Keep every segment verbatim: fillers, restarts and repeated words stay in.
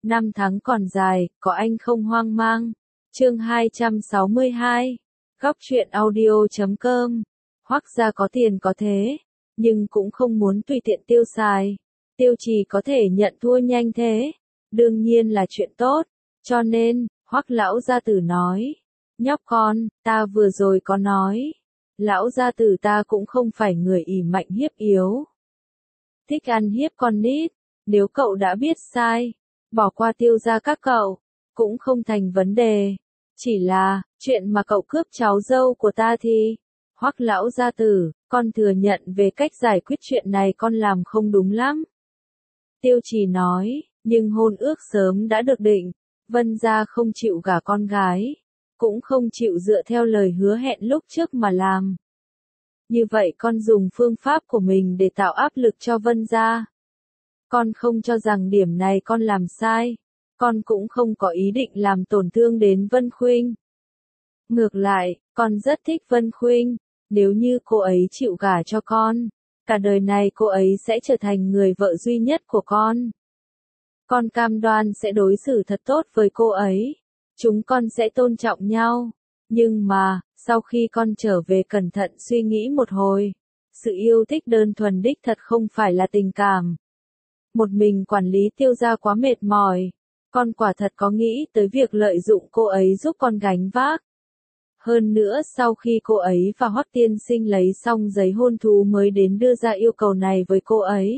Năm tháng còn dài, có anh không hoang mang. Chương hai trăm sáu mươi hai. Góc truyện audio chấm com. Hoắc gia có tiền có thế, nhưng cũng không muốn tùy tiện tiêu xài. Tiêu Trì có thể nhận thua nhanh thế, đương nhiên là chuyện tốt, cho nên, Hoắc lão gia tử nói, nhóc con, ta vừa rồi có nói, lão gia tử ta cũng không phải người ỷ mạnh hiếp yếu. Thích ăn hiếp con nít, nếu cậu đã biết sai, bỏ qua Tiêu gia các cậu, cũng không thành vấn đề. Chỉ là, chuyện mà cậu cướp cháu dâu của ta thì, Hoắc lão gia tử, con thừa nhận về cách giải quyết chuyện này con làm không đúng lắm. Tiêu Trì nói, nhưng hôn ước sớm đã được định, Vân gia không chịu gả con gái, cũng không chịu dựa theo lời hứa hẹn lúc trước mà làm. Như vậy con dùng phương pháp của mình để tạo áp lực cho Vân gia. Con không cho rằng điểm này con làm sai, con cũng không có ý định làm tổn thương đến Vân Khuynh. Ngược lại, con rất thích Vân Khuynh, nếu như cô ấy chịu gả cho con, cả đời này cô ấy sẽ trở thành người vợ duy nhất của con. Con cam đoan sẽ đối xử thật tốt với cô ấy, chúng con sẽ tôn trọng nhau, nhưng mà, sau khi con trở về cẩn thận suy nghĩ một hồi, sự yêu thích đơn thuần đích thật không phải là tình cảm. Một mình quản lý Tiêu gia quá mệt mỏi, con quả thật có nghĩ tới việc lợi dụng cô ấy giúp con gánh vác. Hơn nữa sau khi cô ấy và Hoắc tiên sinh lấy xong giấy hôn thú mới đến đưa ra yêu cầu này với cô ấy.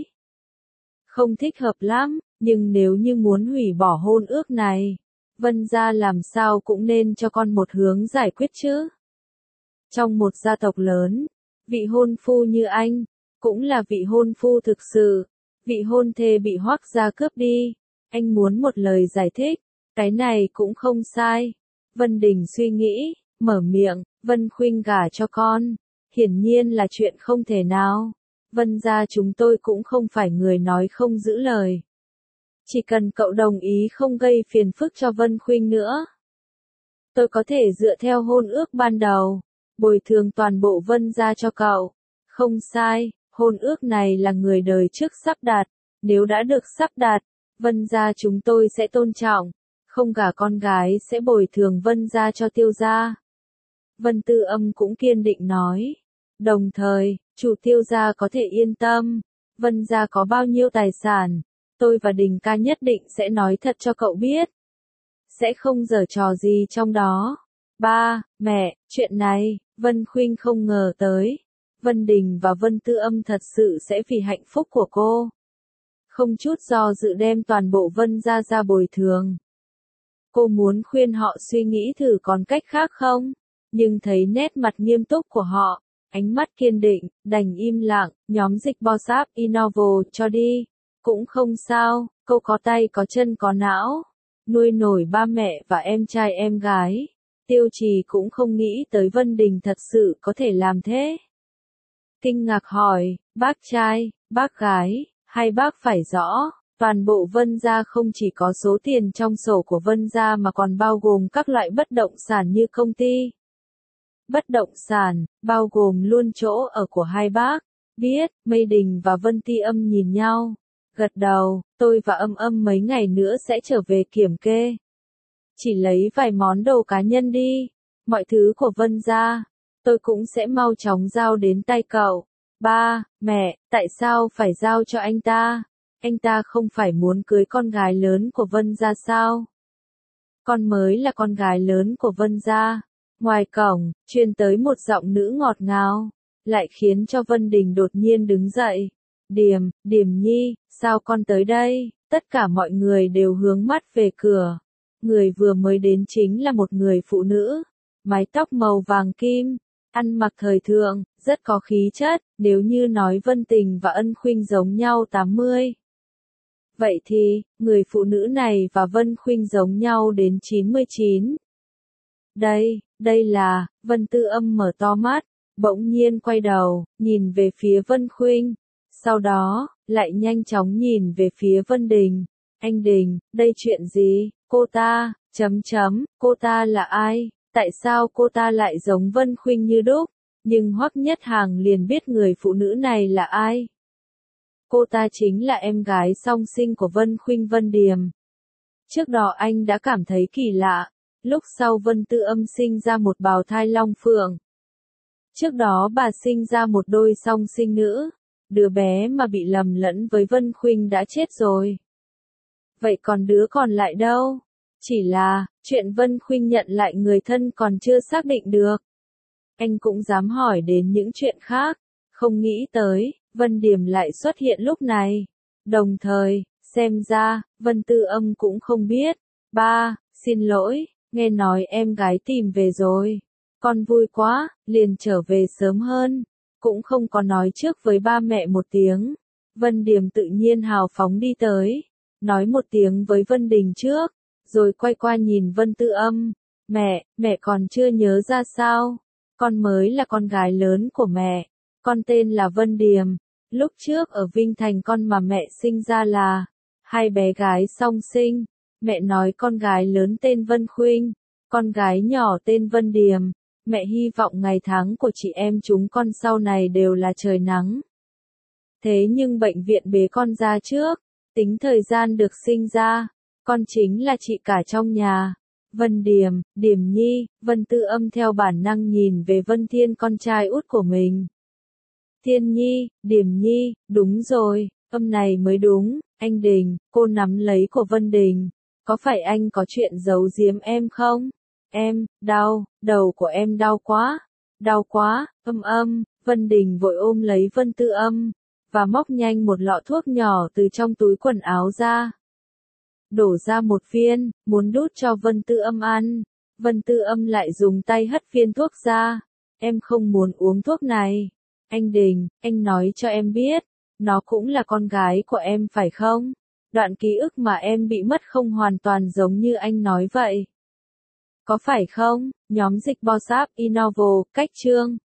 Không thích hợp lắm, nhưng nếu như muốn hủy bỏ hôn ước này, Vân gia làm sao cũng nên cho con một hướng giải quyết chứ. Trong một gia tộc lớn, vị hôn phu như anh, cũng là vị hôn phu thực sự, vị hôn thê bị Hoắc gia cướp đi, anh muốn một lời giải thích, cái này cũng không sai. Vân Đình suy nghĩ, mở miệng, Vân Khuynh gả cho con, hiển nhiên là chuyện không thể nào. Vân gia chúng tôi cũng không phải người nói không giữ lời. Chỉ cần cậu đồng ý không gây phiền phức cho Vân Khuynh nữa, tôi có thể dựa theo hôn ước ban đầu, bồi thường toàn bộ Vân gia cho cậu. Không sai, hôn ước này là người đời trước sắp đặt, nếu đã được sắp đặt, Vân gia chúng tôi sẽ tôn trọng, không gả con gái sẽ bồi thường Vân gia cho Tiêu gia. Vân Tư Âm cũng kiên định nói. Đồng thời, chủ Tiêu gia có thể yên tâm, Vân gia có bao nhiêu tài sản, tôi và Đình ca nhất định sẽ nói thật cho cậu biết. Sẽ không giở trò gì trong đó. Ba, mẹ, chuyện này, Vân Khuynh không ngờ tới. Vân Đình và Vân Tư Âm thật sự sẽ vì hạnh phúc của cô. Không chút do dự đem toàn bộ Vân gia ra bồi thường. Cô muốn khuyên họ suy nghĩ thử còn cách khác không? Nhưng thấy nét mặt nghiêm túc của họ, ánh mắt kiên định, đành im lặng, nhóm dịch Bossap Innovo cho đi. Cũng không sao, cô có tay có chân có não, nuôi nổi ba mẹ và em trai em gái. Tiêu Trì cũng không nghĩ tới Vân Đình thật sự có thể làm thế. Kinh ngạc hỏi, bác trai, bác gái, hai bác phải rõ, toàn bộ Vân gia không chỉ có số tiền trong sổ của Vân gia mà còn bao gồm các loại bất động sản như công ty. Bất động sản, bao gồm luôn chỗ ở của hai bác. Biết, Mây Đình và Vân Ti Âm nhìn nhau, gật đầu, tôi và Âm Âm mấy ngày nữa sẽ trở về kiểm kê. Chỉ lấy vài món đồ cá nhân đi, mọi thứ của Vân gia, tôi cũng sẽ mau chóng giao đến tay cậu. Ba, mẹ, tại sao phải giao cho anh ta? Anh ta không phải muốn cưới con gái lớn của Vân gia sao? Con mới là con gái lớn của Vân gia. Ngoài cổng, truyền tới một giọng nữ ngọt ngào, lại khiến cho Vân Đình đột nhiên đứng dậy. Điềm, Điềm Nhi, sao con tới đây? Tất cả mọi người đều hướng mắt về cửa. Người vừa mới đến chính là một người phụ nữ, mái tóc màu vàng kim, ăn mặc thời thượng, rất có khí chất, nếu như nói Vân Tình và Ân Khuynh giống nhau tám mươi. Vậy thì, người phụ nữ này và Vân Khuynh giống nhau đến chín mươi chín. Đây, đây là, Vân Tư Âm mở to mắt, bỗng nhiên quay đầu, nhìn về phía Vân Khuynh, sau đó, lại nhanh chóng nhìn về phía Vân Đình. Anh Đình, đây chuyện gì? Cô ta, chấm chấm, cô ta là ai? Tại sao cô ta lại giống Vân Khuynh như đúc? Nhưng Hoắc Nhất Hàng liền biết người phụ nữ này là ai. Cô ta chính là em gái song sinh của Vân Khuynh Vân Điềm. Trước đó anh đã cảm thấy kỳ lạ, lúc sau Vân Tư Âm sinh ra một bào thai long phượng. Trước đó bà sinh ra một đôi song sinh nữ, đứa bé mà bị lầm lẫn với Vân Khuynh đã chết rồi. Vậy còn đứa còn lại đâu? Chỉ là, chuyện Vân Khuynh nhận lại người thân còn chưa xác định được. Anh cũng dám hỏi đến những chuyện khác, không nghĩ tới, Vân Điềm lại xuất hiện lúc này. Đồng thời, xem ra, Vân Tư Âm cũng không biết. Ba, xin lỗi, nghe nói em gái tìm về rồi. Con vui quá, liền trở về sớm hơn. Cũng không có nói trước với ba mẹ một tiếng. Vân Điềm tự nhiên hào phóng đi tới. Nói một tiếng với Vân Đình trước. Rồi quay qua nhìn Vân Tư Âm. Mẹ, mẹ còn chưa nhớ ra sao? Con mới là con gái lớn của mẹ. Con tên là Vân Điềm. Lúc trước ở Vinh Thành con mà mẹ sinh ra là hai bé gái song sinh. Mẹ nói con gái lớn tên Vân Khuynh, con gái nhỏ tên Vân Điềm. Mẹ hy vọng ngày tháng của chị em chúng con sau này đều là trời nắng. Thế nhưng bệnh viện bế con ra trước, tính thời gian được sinh ra, con chính là chị cả trong nhà. Vân Điềm, Điềm Nhi, Vân Tư Âm theo bản năng nhìn về Vân Thiên con trai út của mình. Thiên Nhi, Điềm Nhi, đúng rồi, âm này mới đúng, anh Đình, cô nắm lấy của Vân Đình. Có phải anh có chuyện giấu giếm em không? Em, đau, đầu của em đau quá, đau quá, âm âm, Vân Đình vội ôm lấy Vân Tư Âm, và móc nhanh một lọ thuốc nhỏ từ trong túi quần áo ra. Đổ ra một viên, muốn đút cho Vân Tư Âm ăn. Vân Tư Âm lại dùng tay hất viên thuốc ra. Em không muốn uống thuốc này. Anh Đình, anh nói cho em biết, nó cũng là con gái của em phải không? Đoạn ký ức mà em bị mất không hoàn toàn giống như anh nói vậy. Có phải không? Nhóm dịch Bossap Innovo, cách chương.